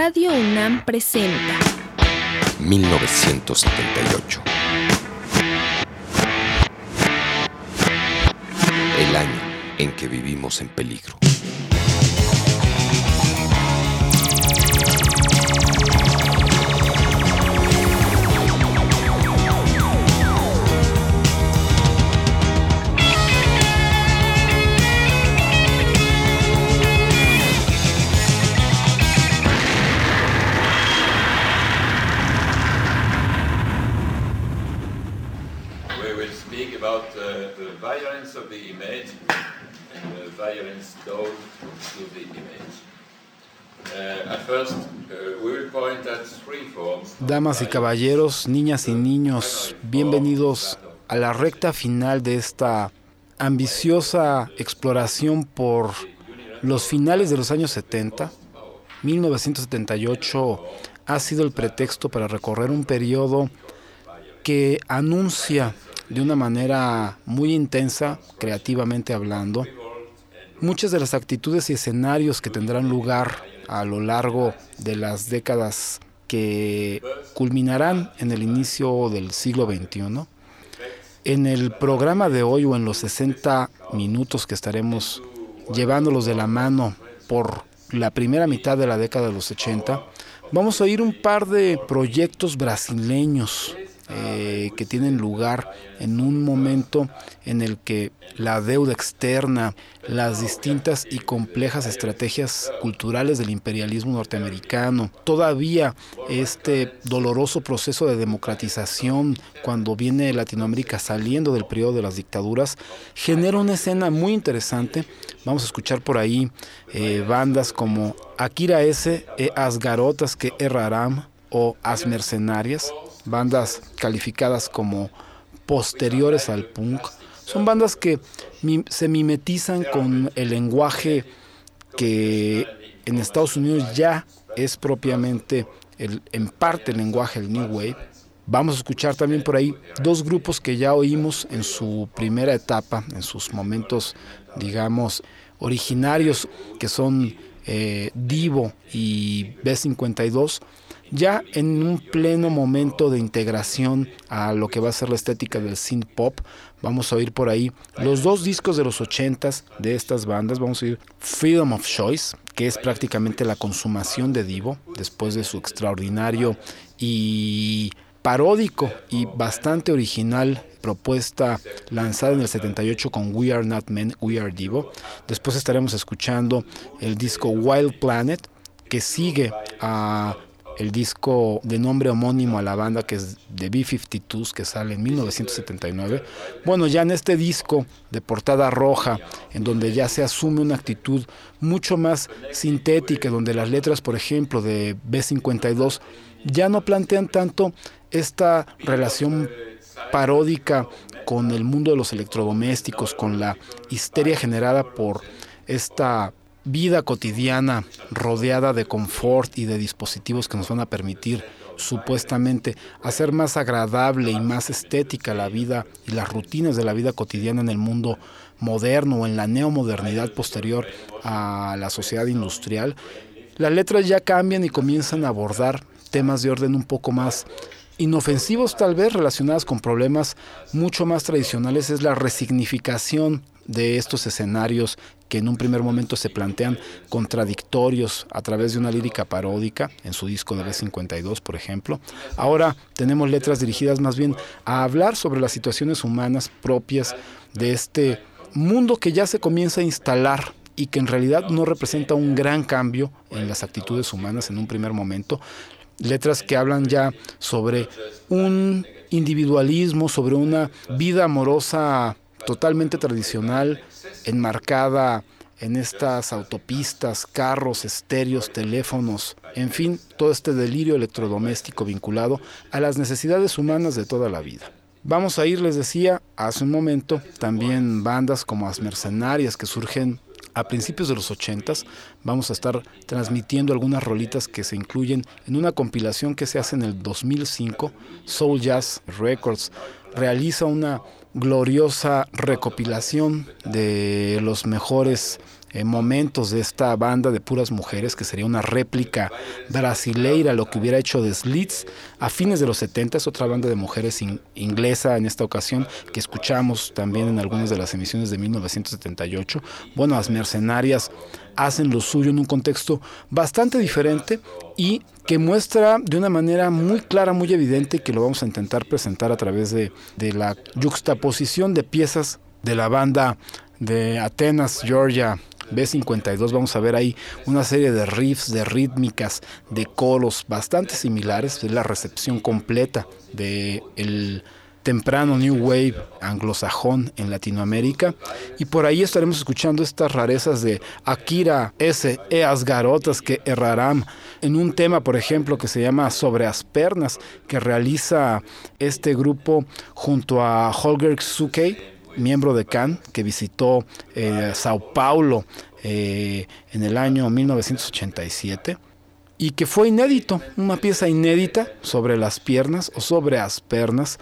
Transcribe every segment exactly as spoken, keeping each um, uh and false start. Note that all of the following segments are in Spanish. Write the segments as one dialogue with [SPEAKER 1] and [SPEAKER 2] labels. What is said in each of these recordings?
[SPEAKER 1] Radio UNAM presenta
[SPEAKER 2] mil novecientos setenta y ocho. El año en que vivimos en peligro.
[SPEAKER 3] Of the image and the violence done to the image. Uh, at first, uh, we will point at three forms.
[SPEAKER 4] Damas y caballeros, niñas y niños, bienvenidos a la recta final de esta ambiciosa exploración por los finales de los años setenta. mil novecientos setenta y ocho ha sido el pretexto para recorrer un periodo que anuncia de una manera muy intensa, creativamente hablando, muchas de las actitudes y escenarios que tendrán lugar a lo largo de las décadas que culminarán en el inicio del siglo veintiuno. En el programa de hoy, o en los sesenta minutos que estaremos llevándolos de la mano por la primera mitad de la década de los ochenta, vamos a oír un par de proyectos brasileños Eh, que tienen lugar en un momento en el que la deuda externa, las distintas y complejas estrategias culturales del imperialismo norteamericano, todavía este doloroso proceso de democratización cuando viene Latinoamérica saliendo del periodo de las dictaduras, genera una escena muy interesante. Vamos a escuchar por ahí eh, bandas como Akira S. e As Garotas que Erraram o As Mercenarias, bandas calificadas como posteriores al punk. Son bandas que mi, se mimetizan con el lenguaje que en Estados Unidos ya es propiamente, el, en parte el lenguaje del New Wave. Vamos a escuchar también por ahí dos grupos que ya oímos en su primera etapa, en sus momentos, digamos, originarios, que son eh, Divo y B cincuenta y dos, ya en un pleno momento de integración a lo que va a ser la estética del synth pop. Vamos a oír por ahí los dos discos de los ochentas de estas bandas. Vamos a oír Freedom of Choice, que es prácticamente la consumación de Divo, después de su extraordinario y paródico y bastante original propuesta lanzada en el setenta y ocho con We Are Not Men, We Are Divo. Después estaremos escuchando el disco Wild Planet, que sigue a el disco de nombre homónimo a la banda, que es de B cincuenta y dos, que sale en mil novecientos setenta y nueve. Bueno, ya en este disco de portada roja, en donde ya se asume una actitud mucho más sintética, donde las letras, por ejemplo, de B cincuenta y dos ya no plantean tanto esta relación paródica con el mundo de los electrodomésticos, con la histeria generada por esta vida cotidiana rodeada de confort y de dispositivos que nos van a permitir supuestamente hacer más agradable y más estética la vida y las rutinas de la vida cotidiana en el mundo moderno o en la neomodernidad posterior a la sociedad industrial. Las letras ya cambian y comienzan a abordar temas de orden un poco más inofensivos, tal vez relacionados con problemas mucho más tradicionales. Es la resignificación de estos escenarios que en un primer momento se plantean contradictorios a través de una lírica paródica, en su disco de B cincuenta y dos, por ejemplo. Ahora tenemos letras dirigidas más bien a hablar sobre las situaciones humanas propias de este mundo que ya se comienza a instalar y que en realidad no representa un gran cambio en las actitudes humanas en un primer momento. Letras que hablan ya sobre un individualismo, sobre una vida amorosa totalmente tradicional, enmarcada en estas autopistas, carros, estéreos, teléfonos, en fin, todo este delirio electrodoméstico vinculado a las necesidades humanas de toda la vida. Vamos a ir, les decía hace un momento, también bandas como As Mercenarias, que surgen a principios de los ochentas. Vamos a estar transmitiendo algunas rolitas que se incluyen en una compilación que se hace en el dos mil cinco. Soul Jazz Records realiza una gloriosa recopilación de los mejores eh, momentos de esta banda de puras mujeres, que sería una réplica brasileira a lo que hubiera hecho The Slits a fines de los setenta, es otra banda de mujeres in, inglesa en esta ocasión, que escuchamos también en algunas de las emisiones de mil novecientos setenta y ocho. Bueno, las Mercenarias hacen lo suyo en un contexto bastante diferente y que muestra de una manera muy clara, muy evidente, que lo vamos a intentar presentar a través de, de la yuxtaposición de piezas de la banda de Atenas, Georgia, B cincuenta y dos. Vamos a ver ahí una serie de riffs, de rítmicas, de coros bastante similares. Es la recepción completa del temprano New Wave anglosajón en Latinoamérica, y por ahí estaremos escuchando estas rarezas de Akira S. E as garotas que errarán, en un tema, por ejemplo, que se llama Sobre as pernas, que realiza este grupo junto a Holger Xukei, miembro de Can, que visitó eh, Sao Paulo eh, en el año mil novecientos ochenta y siete, y que fue inédito, una pieza inédita, Sobre las piernas o Sobre as pernas,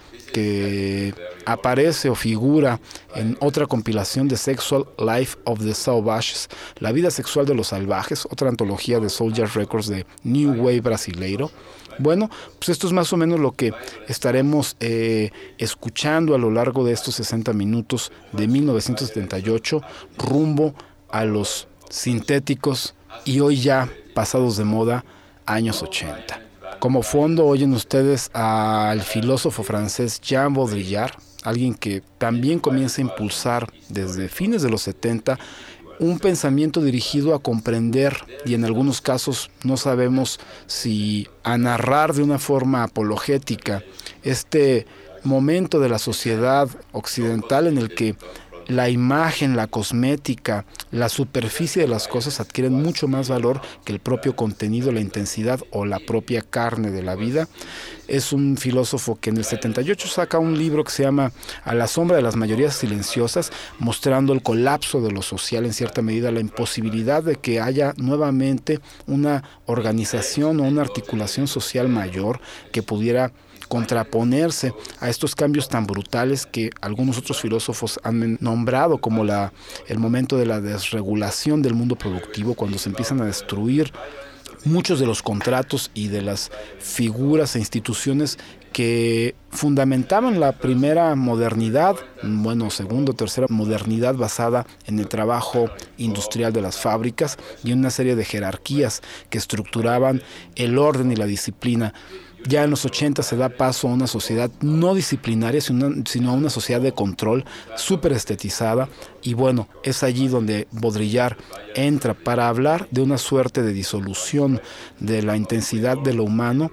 [SPEAKER 4] que aparece o figura en otra compilación de Sexual Life of the Savages, La vida sexual de los salvajes, otra antología de Soul Jazz Records de New Wave brasileiro. Bueno, pues esto es más o menos lo que estaremos eh, escuchando a lo largo de estos sesenta minutos de mil novecientos setenta y ocho, rumbo a los sintéticos y hoy ya pasados de moda, años ochenta. Como fondo oyen ustedes al filósofo francés Jean Baudrillard, alguien que también comienza a impulsar desde fines de los setenta un pensamiento dirigido a comprender, y en algunos casos no sabemos si a narrar de una forma apologética, este momento de la sociedad occidental en el que la imagen, la cosmética, la superficie de las cosas adquieren mucho más valor que el propio contenido, la intensidad o la propia carne de la vida. Es un filósofo que en el setenta y ocho saca un libro que se llama A la sombra de las mayorías silenciosas, mostrando el colapso de lo social, en cierta medida la imposibilidad de que haya nuevamente una organización o una articulación social mayor que pudiera contraponerse a estos cambios tan brutales que algunos otros filósofos han nombrado como la, el momento de la desregulación del mundo productivo, cuando se empiezan a destruir muchos de los contratos y de las figuras e instituciones que fundamentaban la primera modernidad, bueno, segunda o tercera modernidad basada en el trabajo industrial de las fábricas y una serie de jerarquías que estructuraban el orden y la disciplina. Ya en los ochenta se da paso a una sociedad no disciplinaria, sino a una sociedad de control súper estetizada. Y bueno, es allí donde Baudrillard entra para hablar de una suerte de disolución de la intensidad de lo humano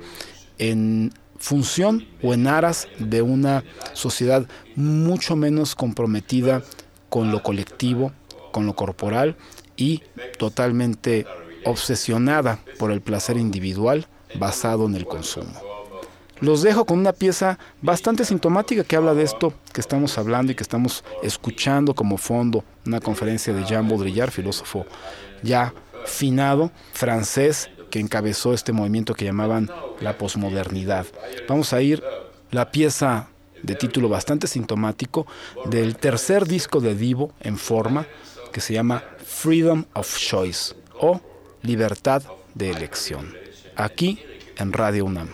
[SPEAKER 4] en función o en aras de una sociedad mucho menos comprometida con lo colectivo, con lo corporal y totalmente obsesionada por el placer individual basado en el consumo. Los dejo con una pieza bastante sintomática que habla de esto que estamos hablando y que estamos escuchando como fondo, una conferencia de Jean Baudrillard, filósofo ya finado, francés, que encabezó este movimiento que llamaban la posmodernidad. Vamos a ir la pieza de título bastante sintomático del tercer disco de Divo en forma, que se llama Freedom of Choice o Libertad de Elección, aquí en Radio UNAM.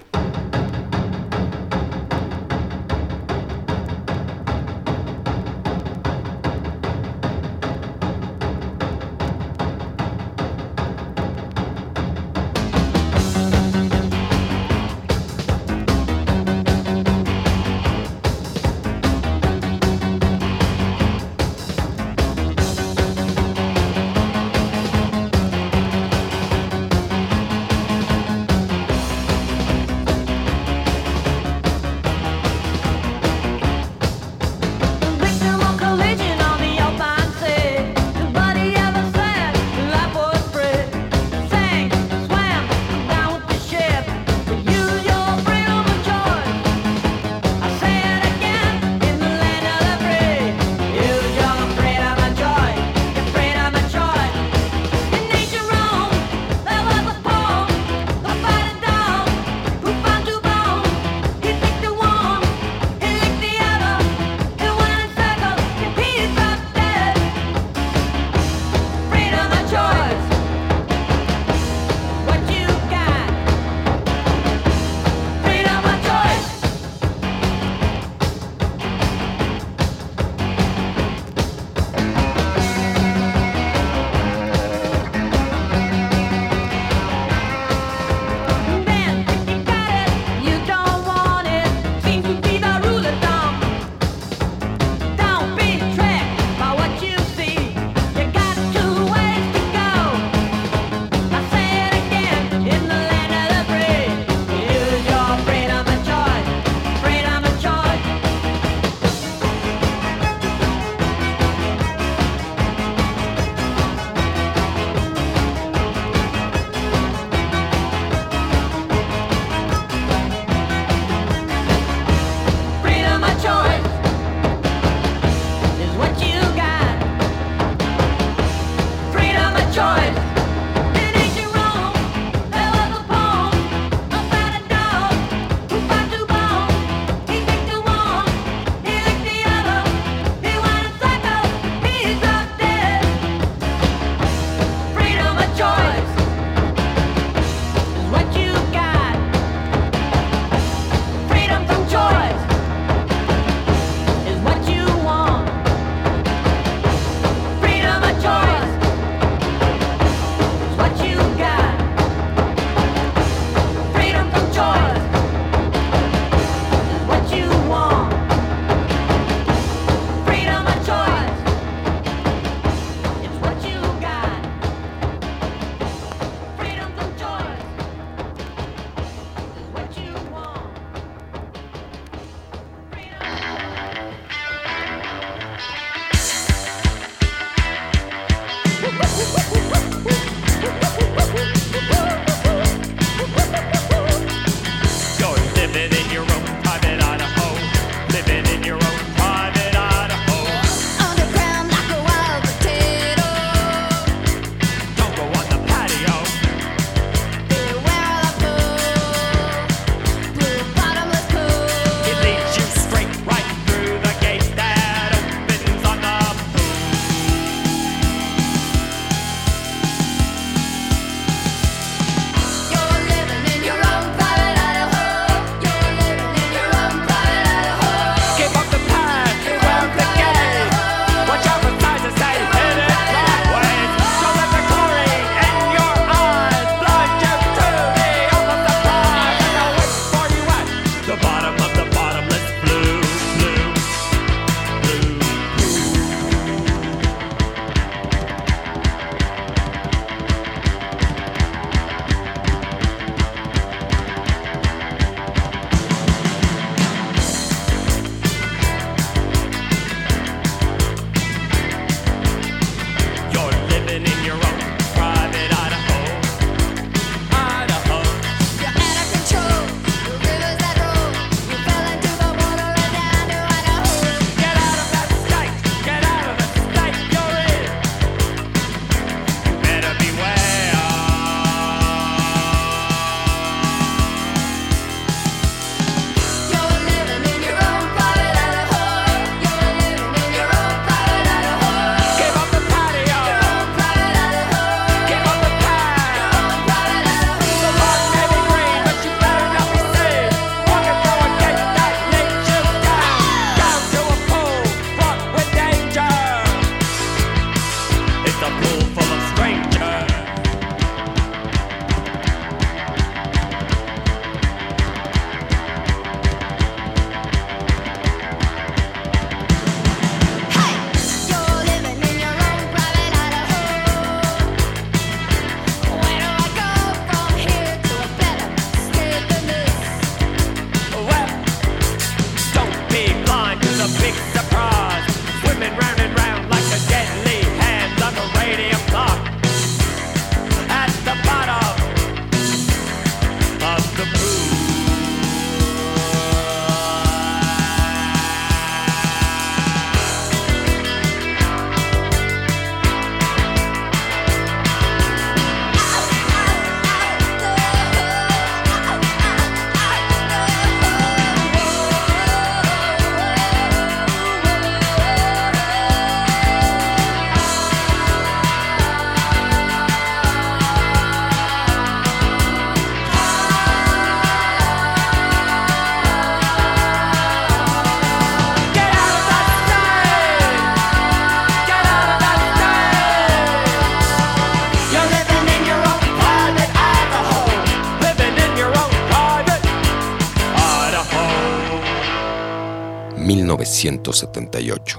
[SPEAKER 2] novecientos setenta y ocho.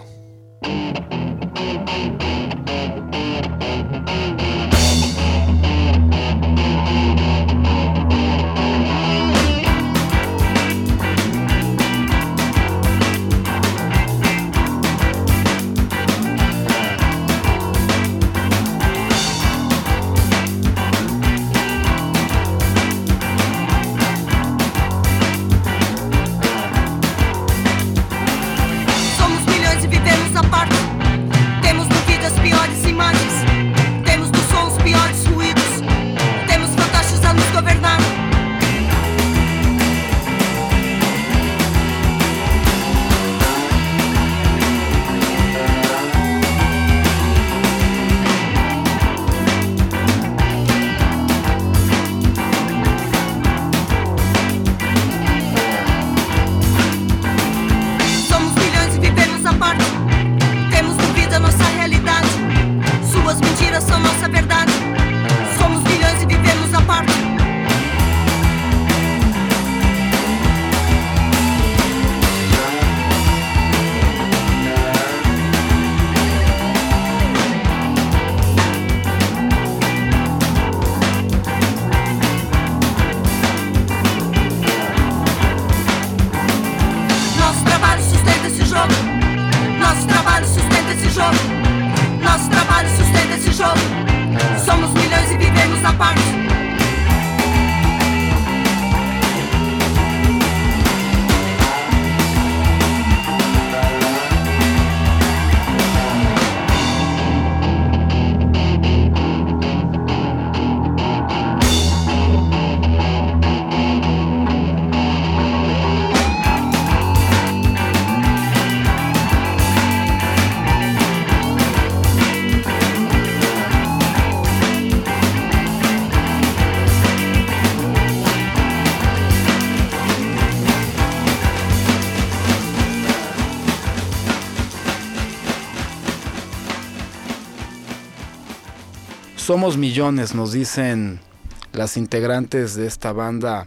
[SPEAKER 4] Somos millones, nos dicen las integrantes de esta banda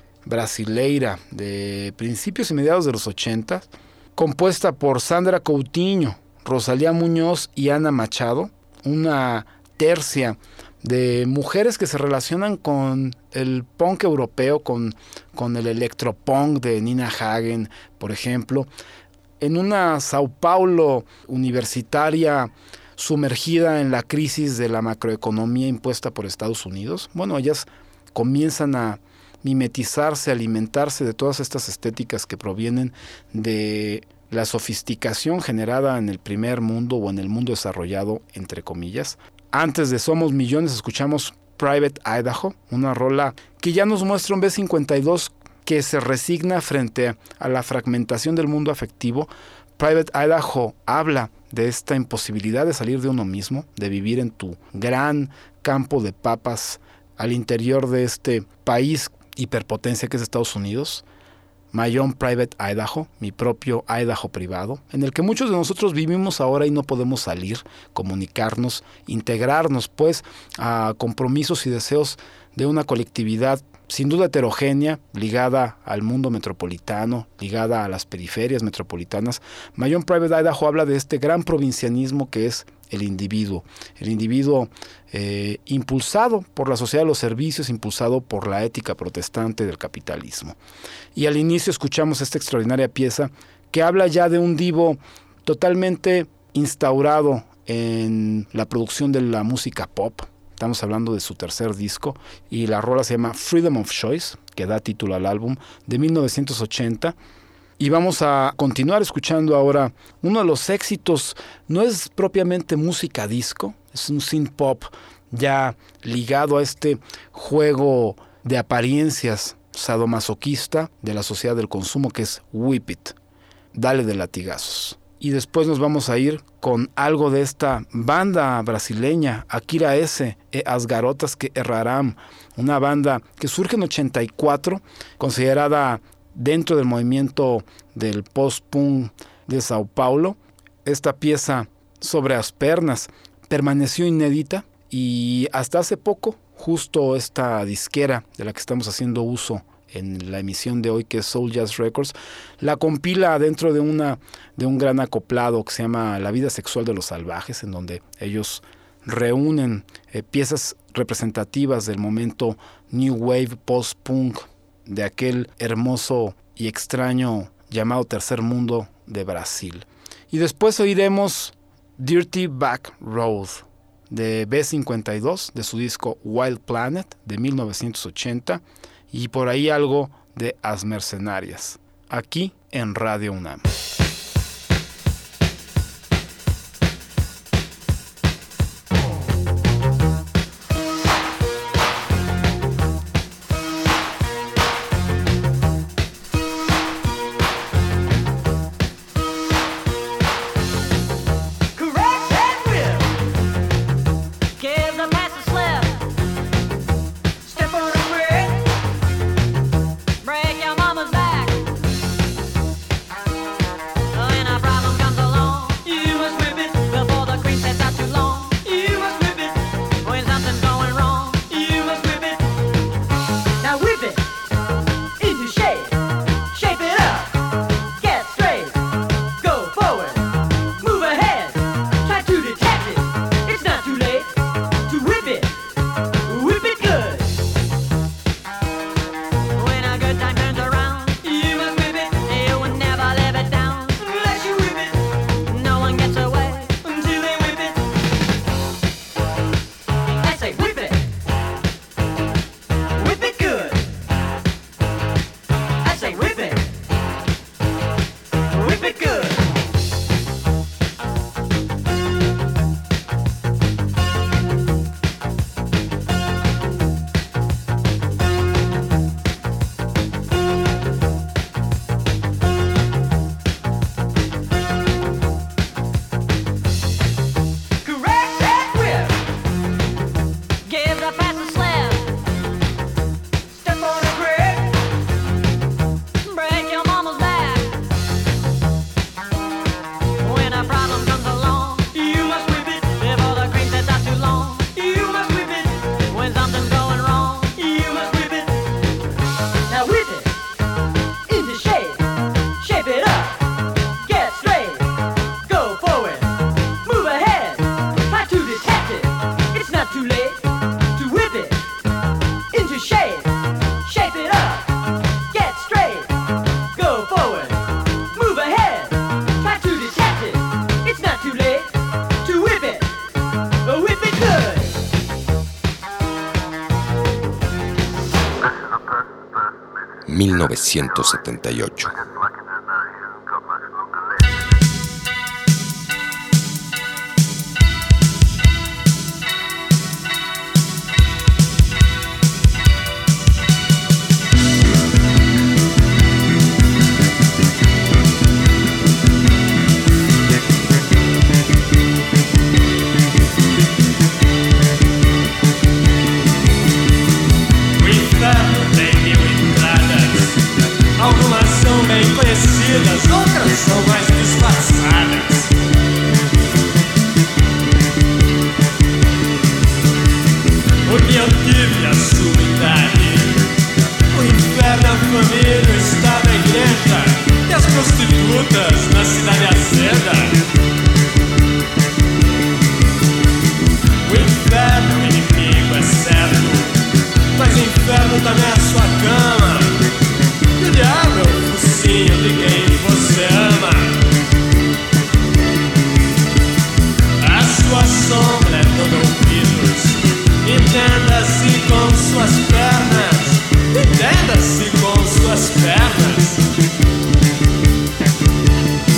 [SPEAKER 4] brasileira de principios y mediados de los ochenta, compuesta por Sandra Coutinho, Rosalía Muñoz y Ana Machado, una tercia de mujeres que se relacionan con el punk europeo, con, con el electropunk de Nina Hagen, por ejemplo, en una Sao Paulo universitaria sumergida en la crisis de la macroeconomía impuesta por Estados Unidos. Bueno, ellas comienzan a mimetizarse, alimentarse de todas estas estéticas que provienen de la sofisticación generada en el primer mundo o en el mundo desarrollado, entre comillas. Antes de Somos Millones escuchamos Private Idaho, una rola que ya nos muestra un B cincuenta y dos que se resigna frente a la fragmentación del mundo afectivo. Private Idaho habla de esta imposibilidad de salir de uno mismo, de vivir en tu gran campo de papas al interior de este país hiperpotencia que es Estados Unidos. My Own Private Idaho, mi propio Idaho privado, en el que muchos de nosotros vivimos ahora y no podemos salir, comunicarnos, integrarnos pues a compromisos y deseos de una colectividad sin duda heterogénea, ligada al mundo metropolitano, ligada a las periferias metropolitanas. My Own Private Idaho habla de este gran provincianismo que es el individuo, el individuo eh, impulsado por la sociedad de los servicios, impulsado por la ética protestante del capitalismo. Y al inicio escuchamos esta extraordinaria pieza que habla ya de un divo totalmente instaurado en la producción de la música pop. Estamos hablando de su tercer disco y la rola se llama Freedom of Choice, que da título al álbum, de mil novecientos ochenta. Y vamos a continuar escuchando ahora uno de los éxitos, no es propiamente música disco, es un synth pop ya ligado a este juego de apariencias sadomasoquista de la sociedad del consumo que es Whip It, dale de latigazos. Y después nos vamos a ir con algo de esta banda brasileña, Akira S. e As Garotas que Errarán, una banda que surge en ochenta y cuatro, considerada dentro del movimiento del post-punk de Sao Paulo. Esta pieza sobre las pernas permaneció inédita y hasta hace poco, justo esta disquera de la que estamos haciendo uso en la emisión de hoy, que es Soul Jazz Records, la compila dentro de, una, de un gran acoplado que se llama La vida sexual de los salvajes, en donde ellos reúnen eh, piezas representativas del momento New Wave Post-Punk de aquel hermoso y extraño llamado Tercer Mundo de Brasil. Y después oiremos Dirty Back Road de B cincuenta y dos, de su disco Wild Planet de mil novecientos ochenta, y por ahí algo de As Mercenarias, aquí en Radio UNAM.
[SPEAKER 2] mil novecientos setenta y ocho.
[SPEAKER 5] Outras são mais disfarçadas. Porque eu tive a sua idade. O inferno, a família, o estado, a igreja e as prostitutas na cidade azeda. O inferno, o inimigo, é certo, mas o inferno também é a sua cama. E o diabo é o focinho de quem você ama. A sua sombra é todo ouvidos. Entenda-se com suas pernas. Entenda-se com suas pernas.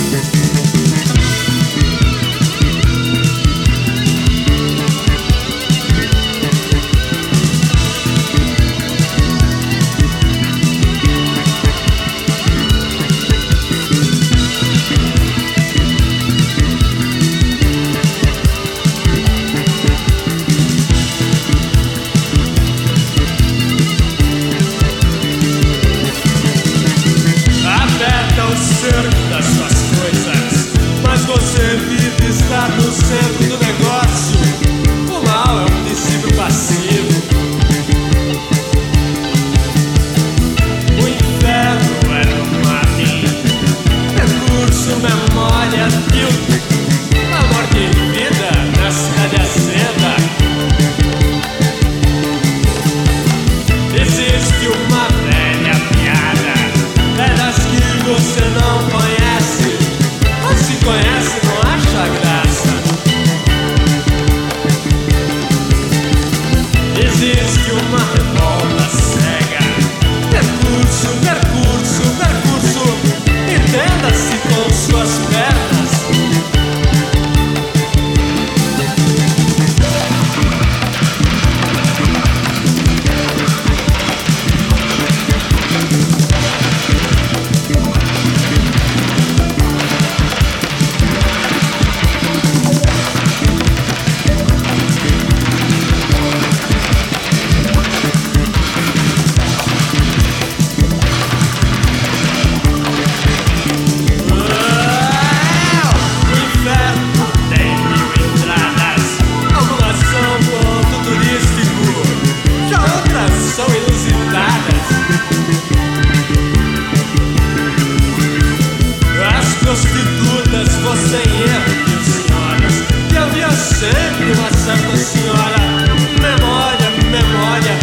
[SPEAKER 5] senhora, memória, memória.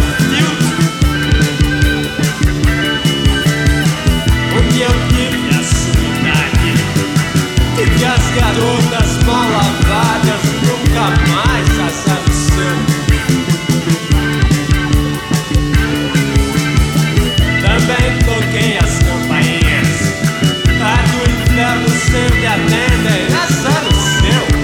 [SPEAKER 5] Onde eu tive a sumidade, tive as garotas mal lavadas, nunca mais azar o seu. Também toquei as campainhas, a do inferno sempre atendem, azar o seu.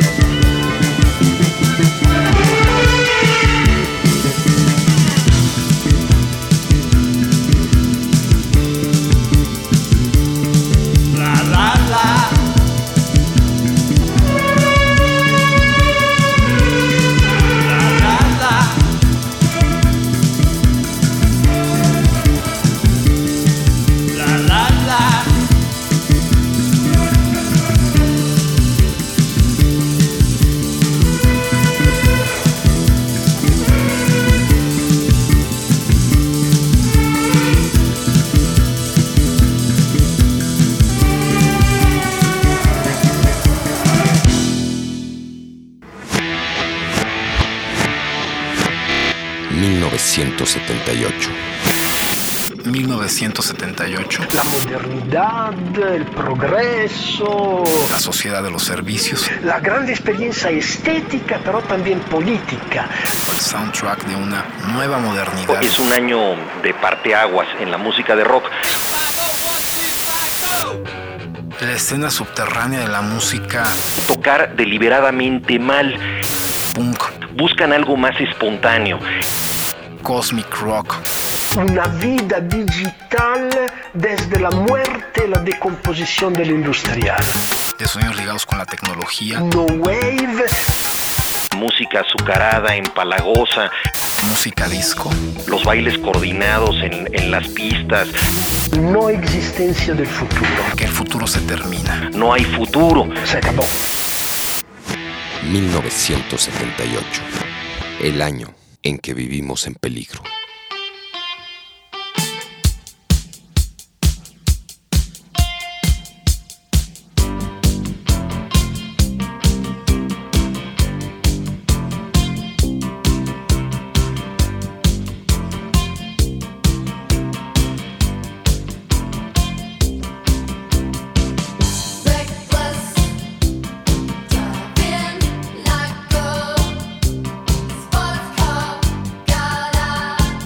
[SPEAKER 2] mil novecientos setenta y ocho.
[SPEAKER 4] mil novecientos setenta y ocho.
[SPEAKER 6] La modernidad, el progreso.
[SPEAKER 4] La sociedad de los servicios.
[SPEAKER 6] La gran experiencia estética, pero también política.
[SPEAKER 4] El soundtrack de una nueva modernidad.
[SPEAKER 7] Es un año de parteaguas en la música de rock.
[SPEAKER 4] La escena subterránea de la música.
[SPEAKER 7] Tocar deliberadamente mal.
[SPEAKER 4] Punk.
[SPEAKER 7] Buscan algo más espontáneo.
[SPEAKER 4] Cosmic rock.
[SPEAKER 6] Una vida digital desde la muerte y la decomposición del industrial.
[SPEAKER 4] De sonidos ligados con la tecnología.
[SPEAKER 6] No wave.
[SPEAKER 7] Música azucarada, empalagosa.
[SPEAKER 4] Música disco.
[SPEAKER 7] Los bailes coordinados en, en las pistas.
[SPEAKER 6] No existencia del futuro.
[SPEAKER 4] Que el futuro se termina.
[SPEAKER 7] No hay futuro.
[SPEAKER 6] Se acabó.
[SPEAKER 2] mil novecientos setenta y ocho. El año en que vivimos en peligro.
[SPEAKER 8] Sports car, got out.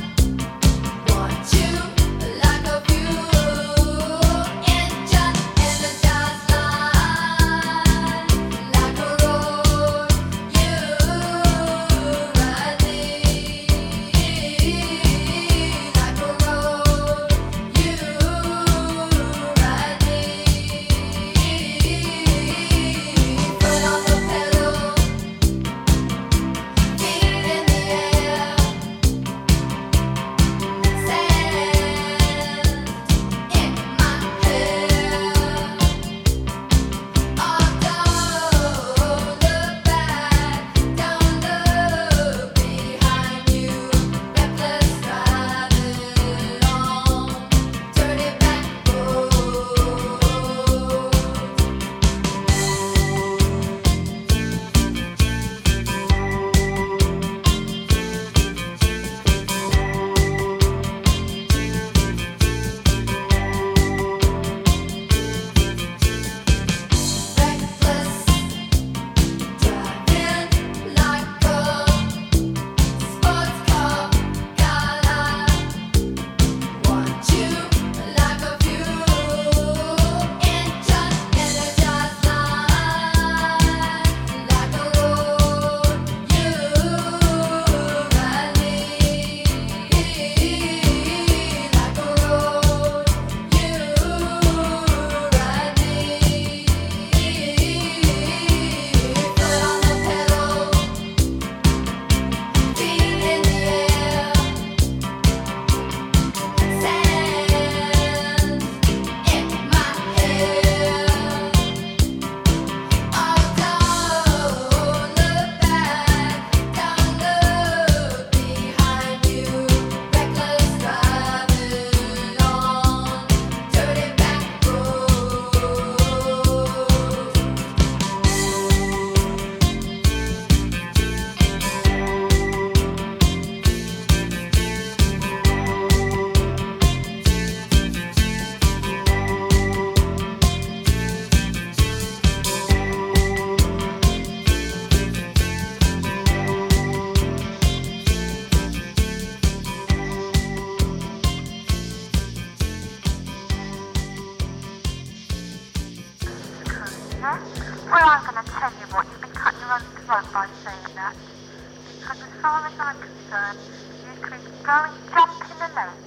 [SPEAKER 8] run throat by saying that, because as far as I'm concerned, you can go and jump in the lake.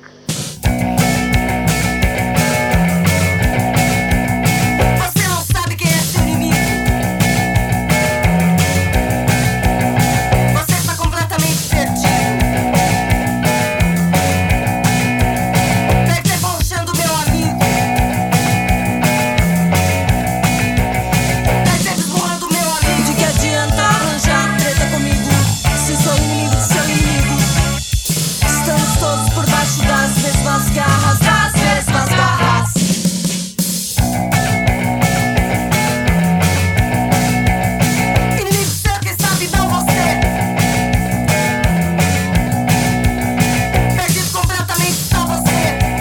[SPEAKER 9] Você não sabe quem é seu inimigo. Você está completamente perdido. Perde debochando meu amigo. Perde desmoando meu amigo. De que adianta arranjar treta comigo, se sou inimigo de seu inimigo? Estamos todos por baixo das mesmas garras, das mesmas garras. Inimigo seu, quem sabe não você. Perdido completamente está você.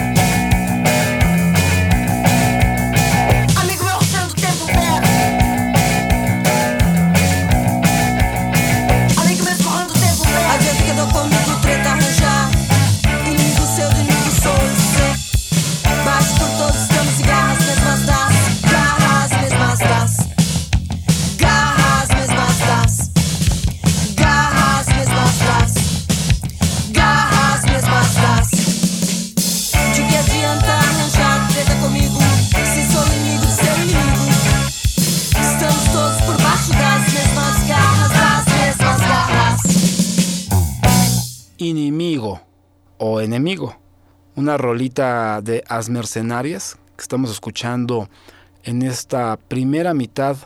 [SPEAKER 9] Amigo meu, achando o tempo perto. Amigo meu, escorrendo o tempo perto. Adianta que eu dou comigo treta arranjar. Inimigo seu, inimigo sou você. Baixo por todos, estamos em garras, mesmas das. Garras, mesmas das. Garras, mesmas das. Garras, mesmas das. Garras, mesmas das. De que adianta arranjar treta comigo, se sou inimigo de seu inimigo? Estamos todos por baixo das mesmas garras, das mesmas garras.
[SPEAKER 4] Inimigo o enemigo, una rolita de As Mercenarias que estamos escuchando en esta primera mitad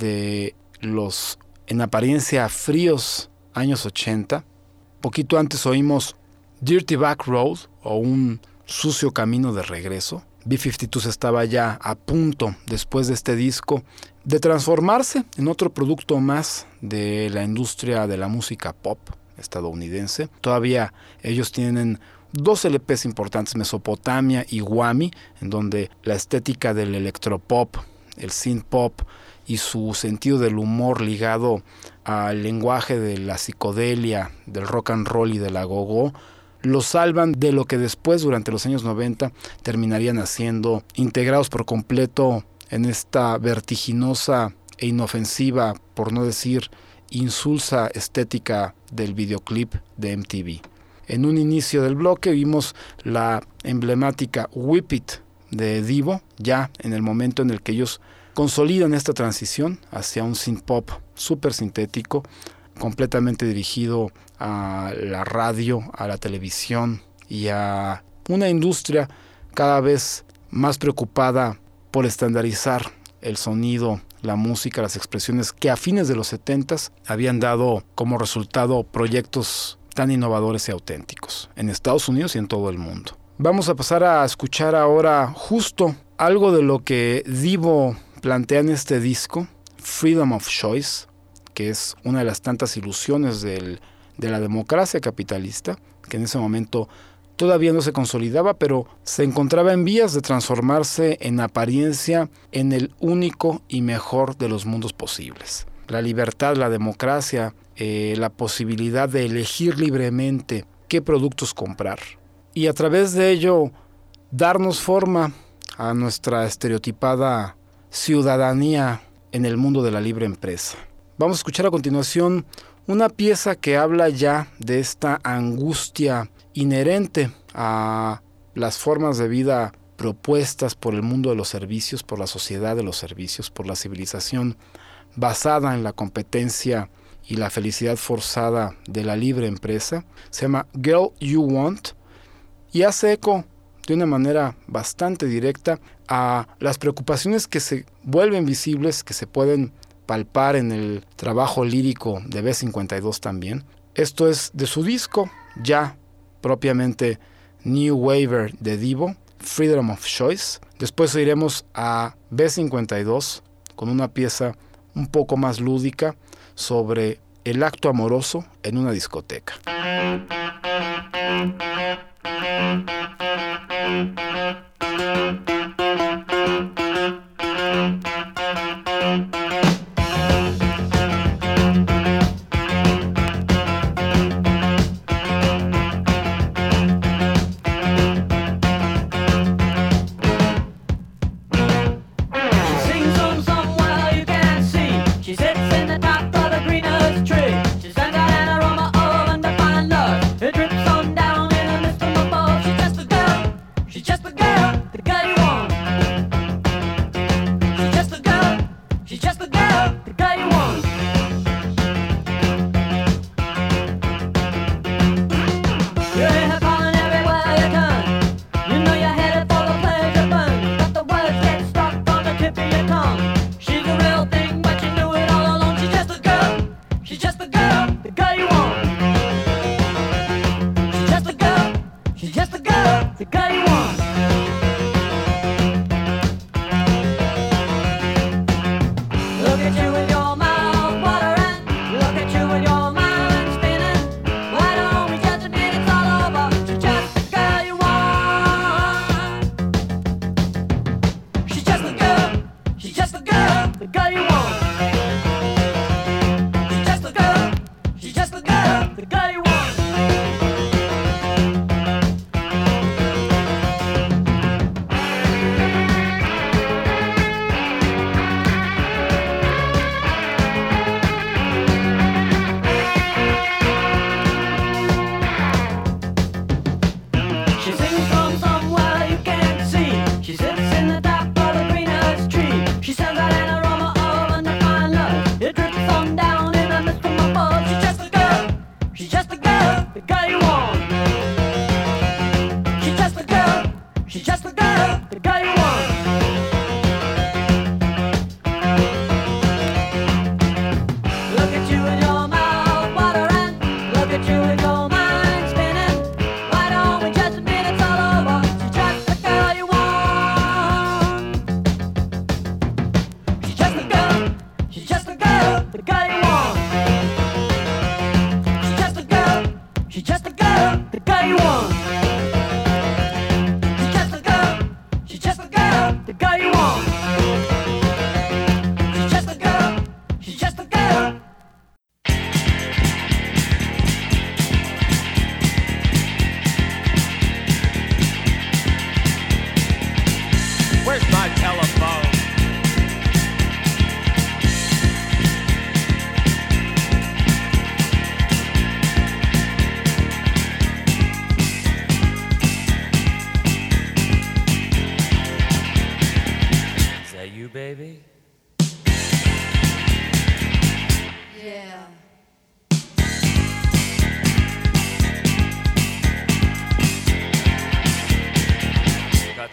[SPEAKER 4] de los, en apariencia, fríos años ochenta. Poquito antes oímos Dirty Back Road o un sucio camino de regreso. B cincuenta y dos estaba ya a punto, después de este disco, de transformarse en otro producto más de la industria de la música pop estadounidense. Todavía ellos tienen dos L Pes importantes, Mesopotamia y Whammy, en donde la estética del electropop, el synth pop y su sentido del humor ligado al lenguaje de la psicodelia, del rock and roll y de la go-go, los salvan de lo que después, durante los años noventa, terminarían haciendo, integrados por completo en esta vertiginosa e inofensiva, por no decir insulsa estética del videoclip de M T V. En un inicio del bloque vimos la emblemática Whip It de Devo, ya en el momento en el que ellos consolidan esta transición hacia un synth pop súper sintético, completamente dirigido a la radio, a la televisión y a una industria cada vez más preocupada por estandarizar el sonido, la música, las expresiones que a fines de los setentas habían dado como resultado proyectos tan innovadores y auténticos en Estados Unidos y en todo el mundo. Vamos a pasar a escuchar ahora justo algo de lo que Devo plantea en este disco, Freedom of Choice, que es una de las tantas ilusiones del, de la democracia capitalista, que en ese momento todavía no se consolidaba, pero se encontraba en vías de transformarse en apariencia en el único y mejor de los mundos posibles. La libertad, la democracia, eh, la posibilidad de elegir libremente qué productos comprar. Y a través de ello, darnos forma a nuestra estereotipada ciudadanía en el mundo de la libre empresa. Vamos a escuchar a continuación una pieza que habla ya de esta angustia inherente a las formas de vida propuestas por el mundo de los servicios, por la sociedad de los servicios, por la civilización basada en la competencia y la felicidad forzada de la libre empresa. Se llama Girl You Want y hace eco de una manera bastante directa a las preocupaciones que se vuelven visibles, que se pueden palpar en el trabajo lírico de B cincuenta y dos también. Esto es de su disco, ya propiamente New Wave de Devo, Freedom of Choice. Después iremos a B cincuenta y dos con una pieza un poco más lúdica sobre el acto amoroso en una discoteca.
[SPEAKER 10] She sings on somewhere you can't see. She sits in the top of the green.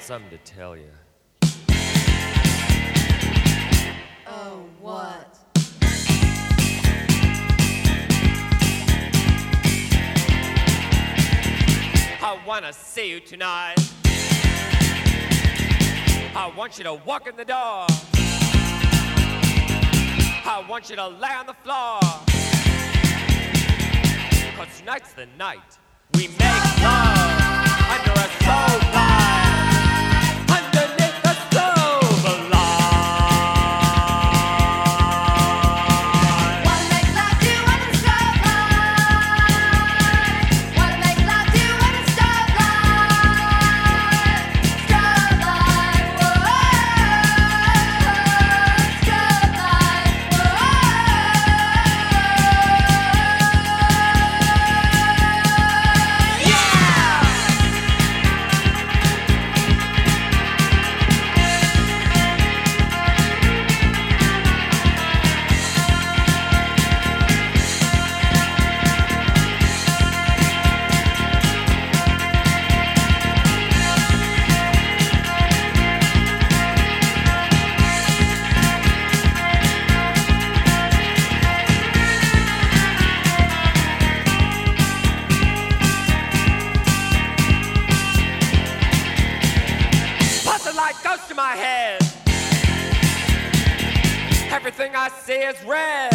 [SPEAKER 10] something to tell you.
[SPEAKER 9] Oh, what?
[SPEAKER 10] I wanna see you tonight. I want you to walk in the door. I want you to lay on the floor. Cause tonight's the night we make love under a stove light, underneath the stove light.
[SPEAKER 9] Wanna make love to you under the stove light. Wanna make love to you under the stove light. Stove light, whoa. Stove light,
[SPEAKER 10] Goes to my head. Everything I see is red.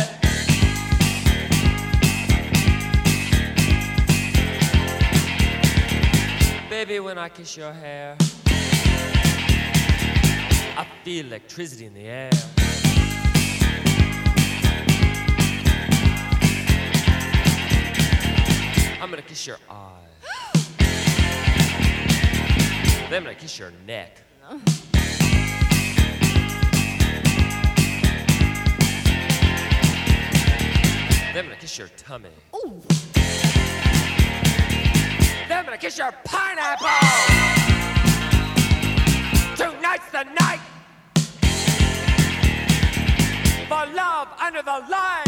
[SPEAKER 10] Baby, when I kiss your hair, I feel electricity in the air. I'm gonna kiss your eyes. Then I'm gonna kiss your neck. Then I'm gonna kiss your tummy. Ooh. Then I'm gonna kiss your pineapple. Tonight's the night for love under the lines.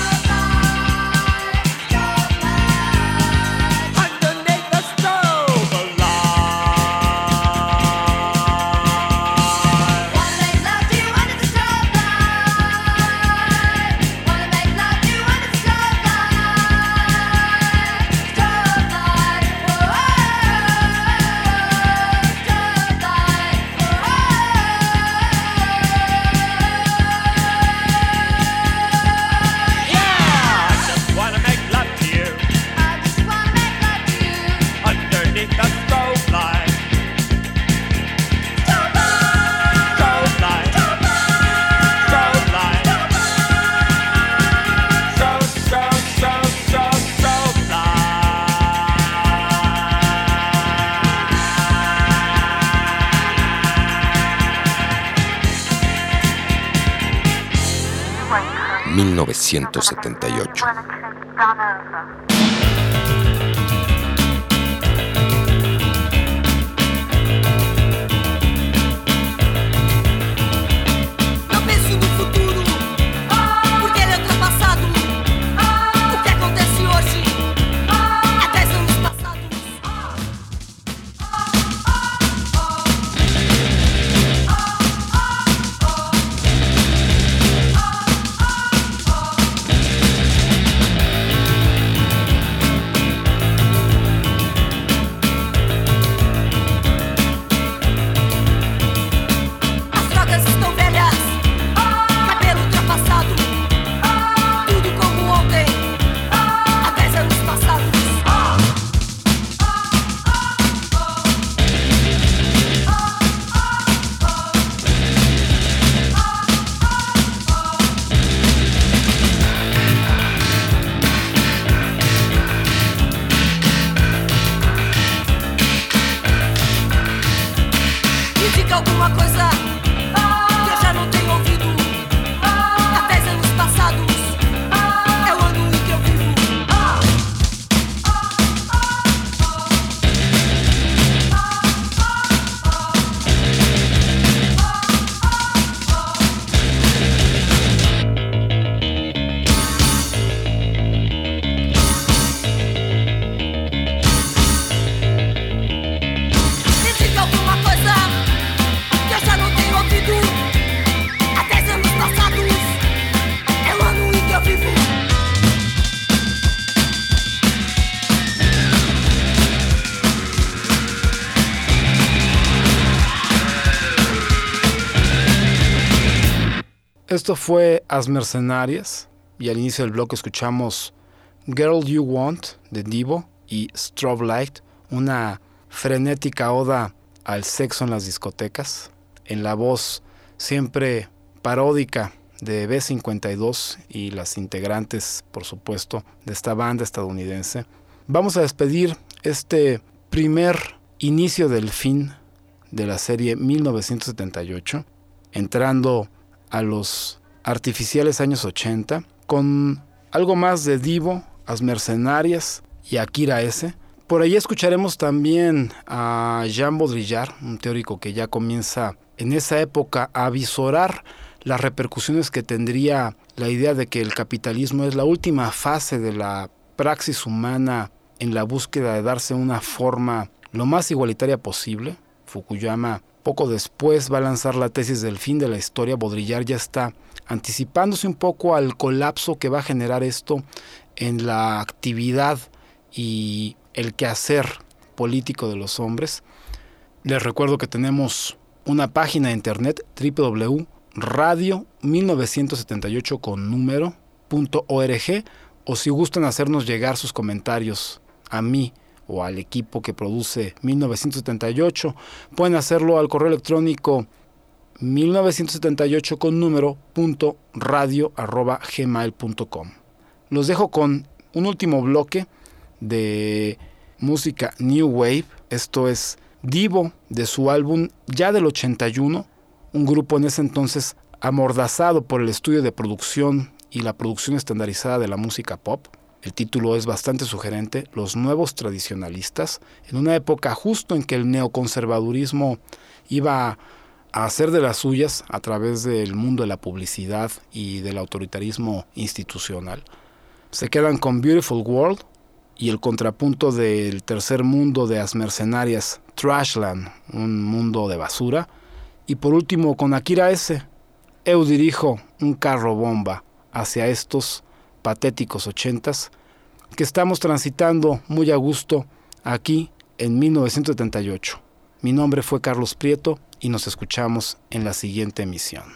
[SPEAKER 10] Underneath the stove light.
[SPEAKER 9] wanna make love to you under the stove light. Wanna make love to you under the stove light. Stove light, whoa. Stove light,
[SPEAKER 10] Yeah, I just wanna make love to you
[SPEAKER 9] I just wanna make love to you.
[SPEAKER 10] underneath the stove light.
[SPEAKER 9] Stove light,
[SPEAKER 10] Stove light. Stove light. Stove, stove, stove, stove, stove
[SPEAKER 2] mil novecientos setenta y ocho.
[SPEAKER 8] When it is done over.
[SPEAKER 9] não penso no futuro, porque ele é ultrapassado. O que acontece hoje é dez anos passados.
[SPEAKER 4] Esto fue As Mercenarias, y al inicio del bloque escuchamos Girl You Want de Divo y Strobe Light, una frenética oda al sexo en las discotecas, en la voz siempre paródica de B cincuenta y dos y las integrantes, por supuesto, de esta banda estadounidense. Vamos a despedir este primer inicio del fin de la serie mil novecientos setenta y ocho, entrando a los artificiales años ochenta, con algo más de Divo, As Mercenarias y Akira S. Por ahí escucharemos también a Jean Baudrillard, un teórico que ya comienza en esa época a visorar las repercusiones que tendría la idea de que el capitalismo es la última fase de la praxis humana en la búsqueda de darse una forma lo más igualitaria posible. Fukuyama poco después va a lanzar la tesis del fin de la historia. Baudrillard ya está anticipándose un poco al colapso que va a generar esto en la actividad y el quehacer político de los hombres. Les recuerdo que tenemos una página de internet, doble u doble u doble u punto radio mil novecientos setenta y ocho con número punto org, o si gustan hacernos llegar sus comentarios a mí o al equipo que produce mil novecientos setenta y ocho, pueden hacerlo al correo electrónico mil novecientos setenta y ocho con número punto radio arroba gmail punto com. Los dejo con un último bloque de música New Wave. Esto es Divo, de su álbum ya del ochenta y uno, un grupo en ese entonces amordazado por el estudio de producción y la producción estandarizada de la música pop. El título es bastante sugerente, Los Nuevos Tradicionalistas, en una época justo en que el neoconservadurismo iba a hacer de las suyas a través del mundo de la publicidad y del autoritarismo institucional. Se quedan con Beautiful World y el contrapunto del tercer mundo de As Mercenarias, Trashland, un mundo de basura. Y por último con Akira S. Eu dirijo un carro bomba hacia estos patéticos ochentas que estamos transitando muy a gusto aquí en mil novecientos setenta y ocho. Mi nombre fue Carlos Prieto y nos escuchamos en la siguiente emisión.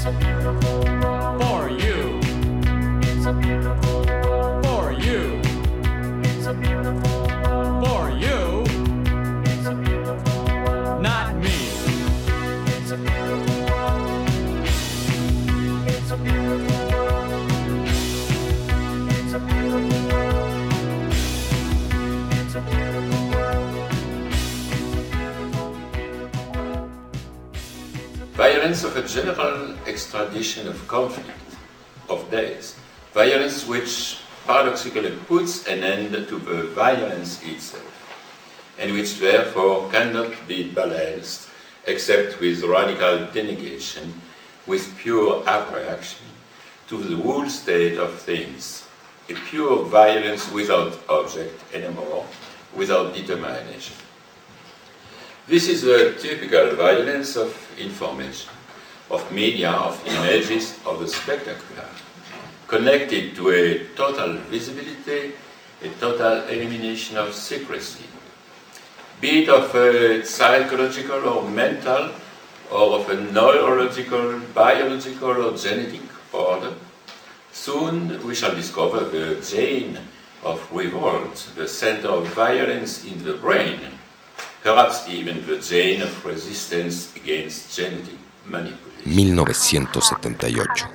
[SPEAKER 5] For you. For you. For you. Not me.
[SPEAKER 3] Violence of a general extradition of conflict, of days. Violence which paradoxically puts an end to the violence itself, and which therefore cannot be balanced except with radical denegation, with pure abreaction to the whole state of things, a pure violence without object anymore, without determination. This is the typical violence of information, of media, of images, of the spectacular, connected to a total visibility, a total elimination of secrecy, be it of a psychological or mental, or of a neurological, biological or genetic order. Soon we shall discover the gene of revolt, the center of violence in the brain, perhaps even the gene of resistance against genetic manipulation.
[SPEAKER 2] mil novecientos setenta y ocho.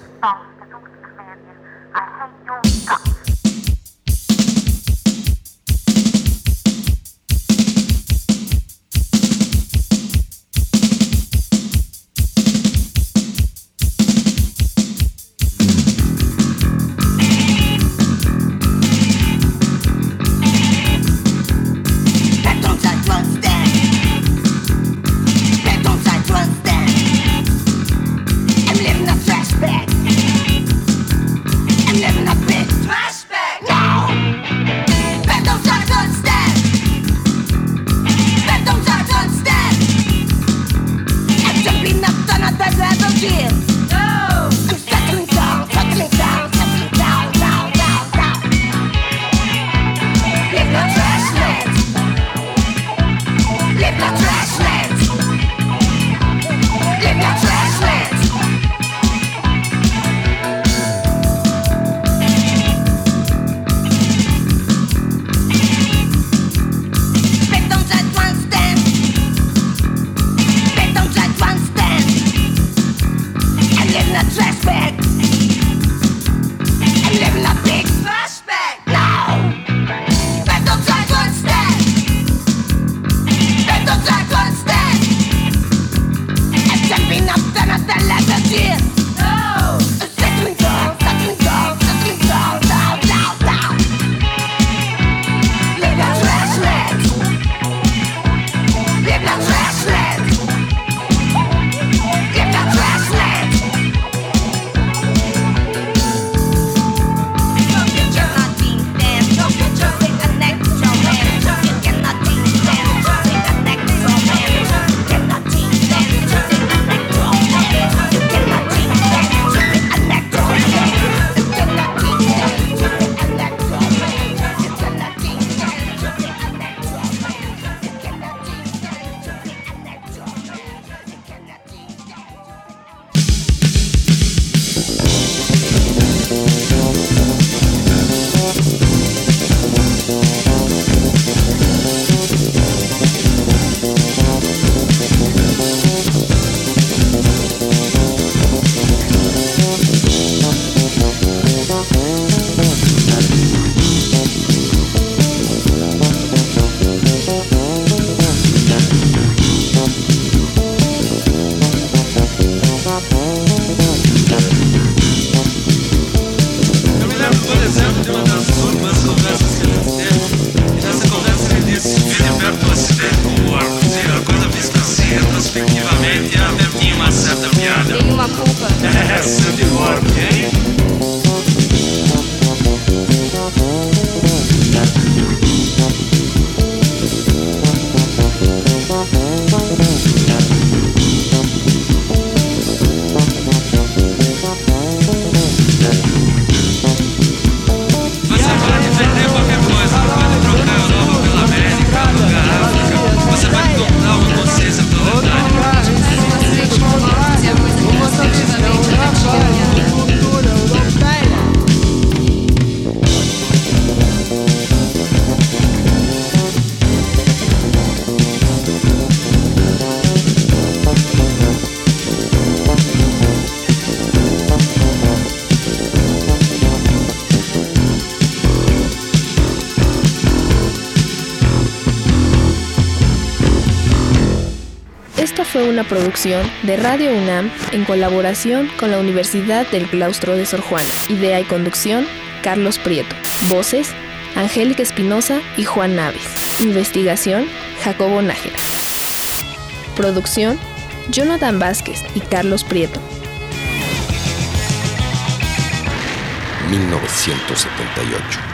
[SPEAKER 1] fue una producción de Radio UNAM en colaboración con la Universidad del Claustro de Sor Juana. Idea y conducción, Carlos Prieto. Voces, Angélica Espinosa y Juan Naves. Investigación, Jacobo Nájera. Producción, Jonathan Vázquez y Carlos Prieto.
[SPEAKER 2] mil novecientos setenta y ocho.